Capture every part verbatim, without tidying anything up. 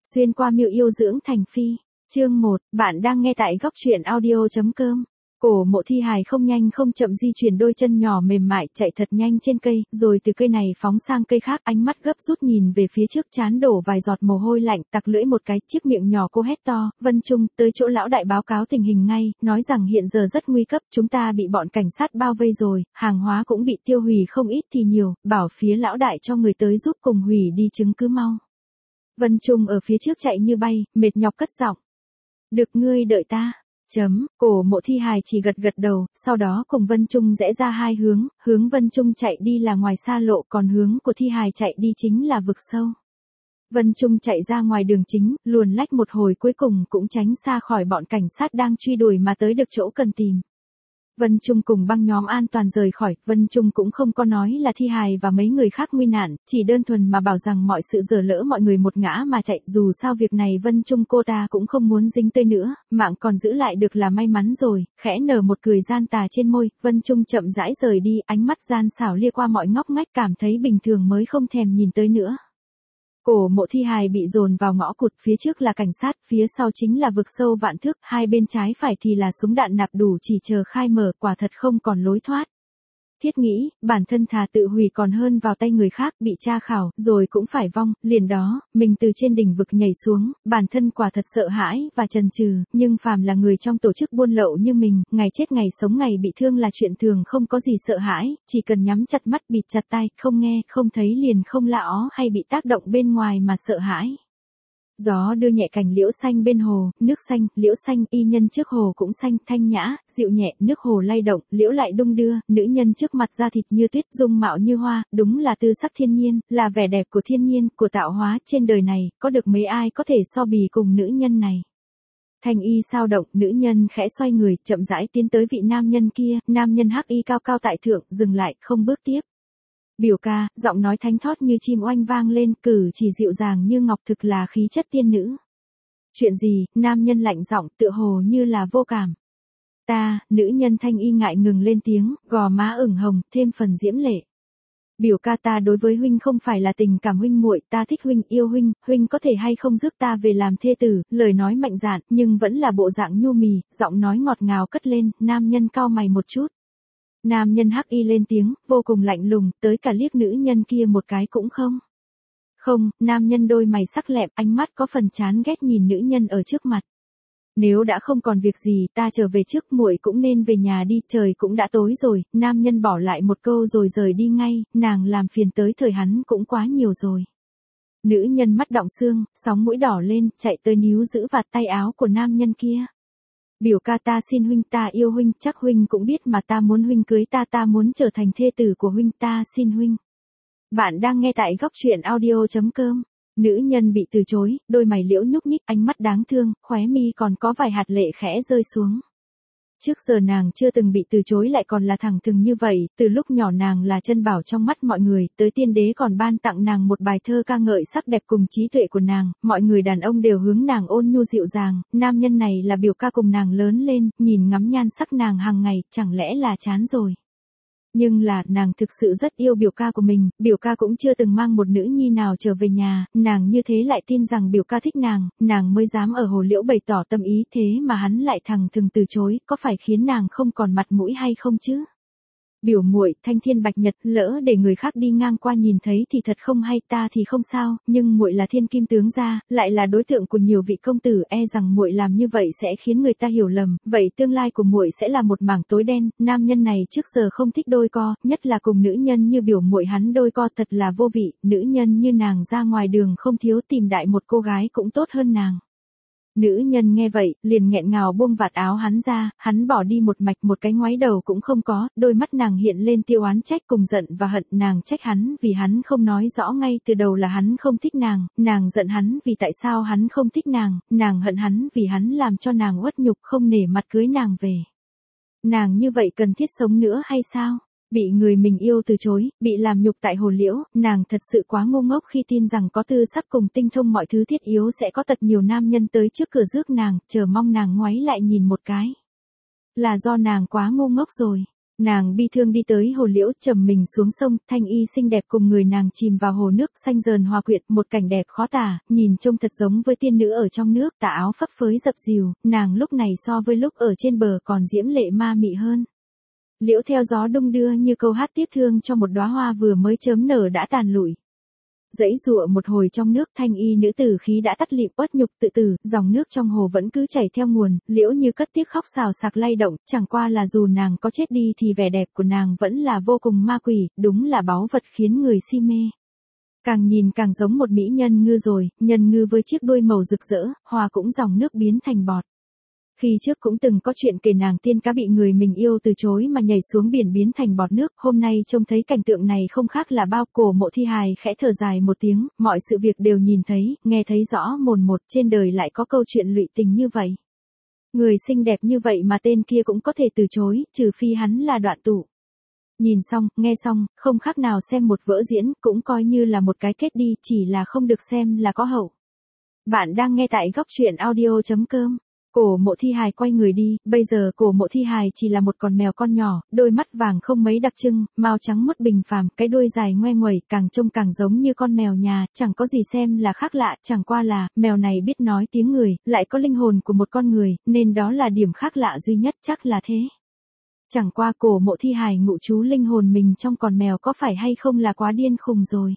Xuyên qua Miêu yêu dưỡng thành phi. Chương một, bạn đang nghe tại góc truyện audio chấm com. Cổ Mộ Thi Hài không nhanh không chậm di chuyển đôi chân nhỏ mềm mại chạy thật nhanh trên cây, rồi từ cây này phóng sang cây khác, ánh mắt gấp rút nhìn về phía trước, trán đổ vài giọt mồ hôi lạnh, tặc lưỡi một cái, chiếc miệng nhỏ cô hét to, Vân Trung, tới chỗ lão đại báo cáo tình hình ngay, nói rằng hiện giờ rất nguy cấp, chúng ta bị bọn cảnh sát bao vây rồi, hàng hóa cũng bị tiêu hủy không ít thì nhiều, bảo phía lão đại cho người tới giúp cùng hủy đi chứng cứ mau. Vân Trung ở phía trước chạy như bay, mệt nhọc cất giọng. Được, ngươi đợi ta. Chấm, Cổ Mộ Thi Hài chỉ gật gật đầu, sau đó cùng Vân Trung rẽ ra hai hướng, hướng Vân Trung chạy đi là ngoài xa lộ, còn hướng của Thi Hài chạy đi chính là vực sâu. Vân Trung chạy ra ngoài đường chính, luồn lách một hồi cuối cùng cũng tránh xa khỏi bọn cảnh sát đang truy đuổi mà tới được chỗ cần tìm. Vân Trung cùng băng nhóm an toàn rời khỏi, Vân Trung cũng không có nói là Thi Hài và mấy người khác nguy nạn, chỉ đơn thuần mà bảo rằng mọi sự dở lỡ mọi người một ngã mà chạy, dù sao việc này Vân Trung cô ta cũng không muốn dính tới nữa, mạng còn giữ lại được là may mắn rồi, khẽ nở một cười gian tà trên môi, Vân Trung chậm rãi rời đi, ánh mắt gian xảo lia qua mọi ngóc ngách, cảm thấy bình thường mới không thèm nhìn tới nữa. Cổ Mộ Thi Hài bị dồn vào ngõ cụt, phía trước là cảnh sát, phía sau chính là vực sâu vạn thước, hai bên trái phải thì là súng đạn nạp đủ chỉ chờ khai mở, quả thật không còn lối thoát. Thiết nghĩ, bản thân thà tự hủy còn hơn vào tay người khác, bị tra khảo, rồi cũng phải vong, liền đó, mình từ trên đỉnh vực nhảy xuống, bản thân quả thật sợ hãi, và chần chừ, nhưng phàm là người trong tổ chức buôn lậu như mình, ngày chết ngày sống ngày bị thương là chuyện thường, không có gì sợ hãi, chỉ cần nhắm chặt mắt bịt chặt tai, không nghe, không thấy liền không lạ ó hay bị tác động bên ngoài mà sợ hãi. Gió đưa nhẹ cành liễu xanh bên hồ, nước xanh, liễu xanh, y nhân trước hồ cũng xanh, thanh nhã, dịu nhẹ, nước hồ lay động, liễu lại đung đưa, nữ nhân trước mặt da thịt như tuyết, dung mạo như hoa, đúng là tư sắc thiên nhiên, là vẻ đẹp của thiên nhiên, của tạo hóa, trên đời này, có được mấy ai có thể so bì cùng nữ nhân này. Thanh y sao động, nữ nhân khẽ xoay người, chậm rãi tiến tới vị nam nhân kia, nam nhân hắc y cao cao tại thượng, dừng lại, không bước tiếp. Biểu ca, giọng nói thánh thót như chim oanh vang lên, cử chỉ dịu dàng như ngọc, thực là khí chất tiên nữ. Chuyện gì? Nam nhân lạnh giọng, tựa hồ như là vô cảm. Ta, nữ nhân thanh y ngại ngừng lên tiếng, gò má ửng hồng, thêm phần diễm lệ. Biểu ca, ta đối với huynh không phải là tình cảm huynh muội, ta thích huynh, yêu huynh, huynh có thể hay không rước ta về làm thê tử, lời nói mạnh dạn, nhưng vẫn là bộ dạng nhu mì, giọng nói ngọt ngào cất lên, nam nhân cau mày một chút. Nam nhân hắc y lên tiếng, vô cùng lạnh lùng, tới cả liếc nữ nhân kia một cái cũng không. Không, nam nhân đôi mày sắc lẹm, ánh mắt có phần chán ghét nhìn nữ nhân ở trước mặt. Nếu đã không còn việc gì, ta trở về trước, muội cũng nên về nhà đi, trời cũng đã tối rồi, nam nhân bỏ lại một câu rồi rời đi ngay, nàng làm phiền tới thời hắn cũng quá nhiều rồi. Nữ nhân mắt đọng xương, sóng mũi đỏ lên, chạy tới níu giữ vạt tay áo của nam nhân kia. Biểu ca, ta xin huynh, ta yêu huynh, chắc huynh cũng biết mà, ta muốn huynh cưới ta, ta muốn trở thành thê tử của huynh, ta xin huynh. Bạn đang nghe tại góc truyện audio chấm com. Nữ nhân bị từ chối, đôi mày liễu nhúc nhích, ánh mắt đáng thương, khóe mi còn có vài hạt lệ khẽ rơi xuống. Trước giờ nàng chưa từng bị từ chối lại còn là thẳng thừng như vậy, từ lúc nhỏ nàng là chân bảo trong mắt mọi người, tới tiên đế còn ban tặng nàng một bài thơ ca ngợi sắc đẹp cùng trí tuệ của nàng, mọi người đàn ông đều hướng nàng ôn nhu dịu dàng, nam nhân này là biểu ca cùng nàng lớn lên, nhìn ngắm nhan sắc nàng hàng ngày, chẳng lẽ là chán rồi. Nhưng là, nàng thực sự rất yêu biểu ca của mình, biểu ca cũng chưa từng mang một nữ nhi nào trở về nhà, nàng như thế lại tin rằng biểu ca thích nàng, nàng mới dám ở hồ liễu bày tỏ tâm ý, thế mà hắn lại thẳng thừng từ chối, có phải khiến nàng không còn mặt mũi hay không chứ? Biểu muội, thanh thiên bạch nhật, lỡ để người khác đi ngang qua nhìn thấy thì thật không hay, ta thì không sao, nhưng muội là thiên kim tướng gia, lại là đối tượng của nhiều vị công tử, e rằng muội làm như vậy sẽ khiến người ta hiểu lầm, vậy tương lai của muội sẽ là một mảng tối đen, nam nhân này trước giờ không thích đôi co, nhất là cùng nữ nhân như biểu muội hắn đôi co thật là vô vị, nữ nhân như nàng ra ngoài đường không thiếu, tìm đại một cô gái cũng tốt hơn nàng. Nữ nhân nghe vậy, liền nghẹn ngào buông vạt áo hắn ra, hắn bỏ đi một mạch, một cái ngoáy đầu cũng không có, đôi mắt nàng hiện lên tia oán trách cùng giận và hận, nàng trách hắn vì hắn không nói rõ ngay từ đầu là hắn không thích nàng, nàng giận hắn vì tại sao hắn không thích nàng, nàng hận hắn vì hắn làm cho nàng uất nhục không nể mặt cưới nàng về. Nàng như vậy cần thiết sống nữa hay sao? Bị người mình yêu từ chối, bị làm nhục tại hồ liễu, nàng thật sự quá ngu ngốc khi tin rằng có tư sắc cùng tinh thông mọi thứ thiết yếu sẽ có thật nhiều nam nhân tới trước cửa rước nàng, chờ mong nàng ngoáy lại nhìn một cái. Là do nàng quá ngu ngốc rồi. Nàng bi thương đi tới hồ liễu, trầm mình xuống sông, thanh y xinh đẹp cùng người nàng chìm vào hồ nước xanh dờn hòa quyện, một cảnh đẹp khó tả, nhìn trông thật giống với tiên nữ ở trong nước, tà áo phấp phới dập dìu, nàng lúc này so với lúc ở trên bờ còn diễm lệ ma mị hơn. Liễu theo gió đung đưa như câu hát tiếc thương cho một đóa hoa vừa mới chớm nở đã tàn lụi. Dãy dụa một hồi trong nước, thanh y nữ tử khí đã tắt lịm, uất nhục tự tử, dòng nước trong hồ vẫn cứ chảy theo nguồn, Liễu như cất tiếc khóc xào xạc lay động, chẳng qua là dù nàng có chết đi thì vẻ đẹp của nàng vẫn là vô cùng ma quỷ, đúng là báu vật khiến người si mê. Càng nhìn càng giống một mỹ nhân ngư rồi, nhân ngư với chiếc đuôi màu rực rỡ, hoa cũng dòng nước biến thành bọt. Khi trước cũng từng có chuyện kể nàng tiên cá bị người mình yêu từ chối mà nhảy xuống biển biến thành bọt nước, hôm nay trông thấy cảnh tượng này không khác là bao. Cổ Mộ Thi Hài khẽ thở dài một tiếng, mọi sự việc đều nhìn thấy, nghe thấy rõ mồn một, trên đời lại có câu chuyện lụy tình như vậy. Người xinh đẹp như vậy mà tên kia cũng có thể từ chối, trừ phi hắn là đoạn tụ. Nhìn xong, nghe xong, không khác nào xem một vở diễn, cũng coi như là một cái kết đi, chỉ là không được xem là có hậu. Bạn đang nghe tại góc truyện audio chấm com. Cổ Mộ Thi Hài quay người đi, bây giờ Cổ Mộ Thi Hài chỉ là một con mèo con nhỏ, đôi mắt vàng không mấy đặc trưng, mao trắng muốt bình phàm, cái đuôi dài ngoe nguẩy, càng trông càng giống như con mèo nhà, chẳng có gì xem là khác lạ, chẳng qua là, mèo này biết nói tiếng người, lại có linh hồn của một con người, nên đó là điểm khác lạ duy nhất, chắc là thế. Chẳng qua Cổ Mộ Thi Hài ngụ trú linh hồn mình trong con mèo có phải hay không là quá điên khùng rồi.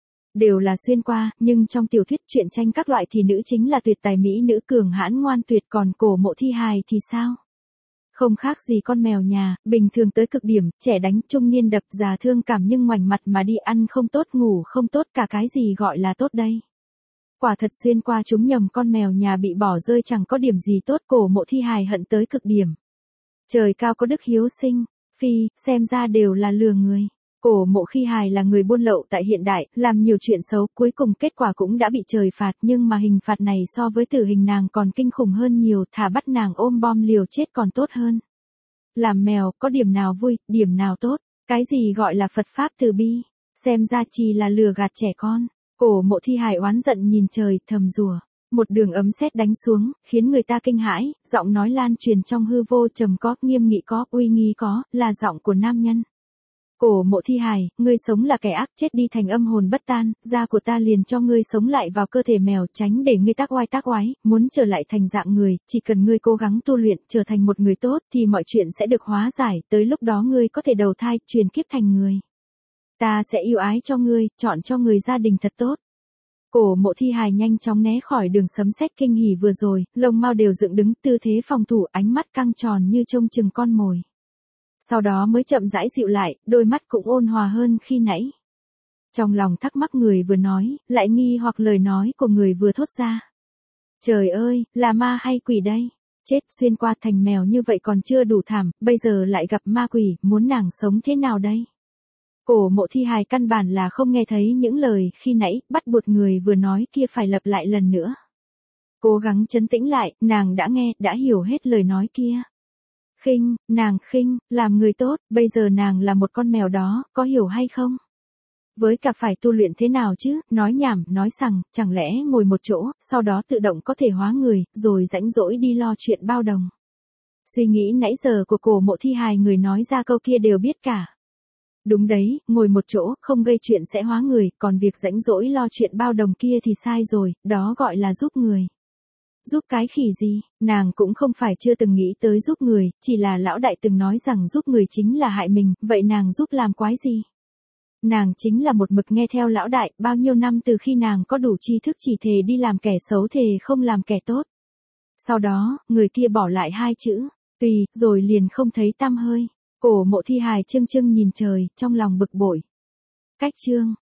Đều là xuyên qua, nhưng trong tiểu thuyết truyện tranh các loại thì nữ chính là tuyệt tài mỹ nữ cường hãn ngoan tuyệt, còn Cổ Mộ Thi Hài thì sao? Không khác gì con mèo nhà, bình thường tới cực điểm, trẻ đánh, trung niên đập, già thương cảm nhưng ngoảnh mặt mà đi, ăn không tốt, ngủ không tốt, cả cái gì gọi là tốt đây? Quả thật xuyên qua chúng nhầm con mèo nhà bị bỏ rơi chẳng có điểm gì tốt. Cổ Mộ Thi Hài hận tới cực điểm. Trời cao có đức hiếu sinh, phi, xem ra đều là lừa người. Cổ Mộ Thi Hài là người buôn lậu tại hiện đại, làm nhiều chuyện xấu, cuối cùng kết quả cũng đã bị trời phạt, nhưng mà hình phạt này so với tử hình nàng còn kinh khủng hơn nhiều, thà bắt nàng ôm bom liều chết còn tốt hơn. Làm mèo, có điểm nào vui, điểm nào tốt, cái gì gọi là Phật Pháp từ bi, xem ra chỉ là lừa gạt trẻ con. Cổ Mộ Thi Hài oán giận nhìn trời, thầm rủa. Một đường ấm sét đánh xuống, khiến người ta kinh hãi, giọng nói lan truyền trong hư vô, trầm có, nghiêm nghị có, uy nghi có, là giọng của nam nhân. Cổ Mộ Thi Hài, ngươi sống là kẻ ác, chết đi thành âm hồn bất tan, da của ta liền cho ngươi sống lại vào cơ thể mèo, tránh để ngươi tác oai tác oái, muốn trở lại thành dạng người, chỉ cần ngươi cố gắng tu luyện, trở thành một người tốt, thì mọi chuyện sẽ được hóa giải, tới lúc đó ngươi có thể đầu thai, truyền kiếp thành người. Ta sẽ yêu ái cho ngươi, chọn cho người gia đình thật tốt. Cổ Mộ Thi Hài nhanh chóng né khỏi đường sấm sét kinh hỉ vừa rồi, lông mao đều dựng đứng, tư thế phòng thủ, ánh mắt căng tròn như trông chừng con mồi. Sau đó mới chậm rãi dịu lại, đôi mắt cũng ôn hòa hơn khi nãy. Trong lòng thắc mắc người vừa nói, lại nghi hoặc lời nói của người vừa thốt ra. Trời ơi, là ma hay quỷ đây? Chết, xuyên qua thành mèo như vậy còn chưa đủ thảm, bây giờ lại gặp ma quỷ, muốn nàng sống thế nào đây? Cổ Mộ Thi Hài căn bản là không nghe thấy những lời khi nãy, bắt buộc người vừa nói kia phải lặp lại lần nữa. Cố gắng trấn tĩnh lại, nàng đã nghe, đã hiểu hết lời nói kia. Khinh, nàng khinh, làm người tốt, bây giờ nàng là một con mèo đó, có hiểu hay không? Với cả phải tu luyện thế nào chứ, nói nhảm, nói sằng, chẳng lẽ ngồi một chỗ, sau đó tự động có thể hóa người, rồi rãnh rỗi đi lo chuyện bao đồng. Suy nghĩ nãy giờ của Cổ Mộ Thi Hài người nói ra câu kia đều biết cả. Đúng đấy, ngồi một chỗ, không gây chuyện sẽ hóa người, còn việc rãnh rỗi lo chuyện bao đồng kia thì sai rồi, đó gọi là giúp người. Giúp cái khỉ gì, nàng cũng không phải chưa từng nghĩ tới giúp người, chỉ là lão đại từng nói rằng giúp người chính là hại mình, vậy nàng giúp làm quái gì? Nàng chính là một mực nghe theo lão đại, bao nhiêu năm từ khi nàng có đủ tri thức chỉ thề đi làm kẻ xấu thề không làm kẻ tốt. Sau đó, người kia bỏ lại hai chữ, tùy, rồi liền không thấy tăm hơi. Cổ Mộ Thi Hài chưng chưng nhìn trời, trong lòng bực bội. Cách chương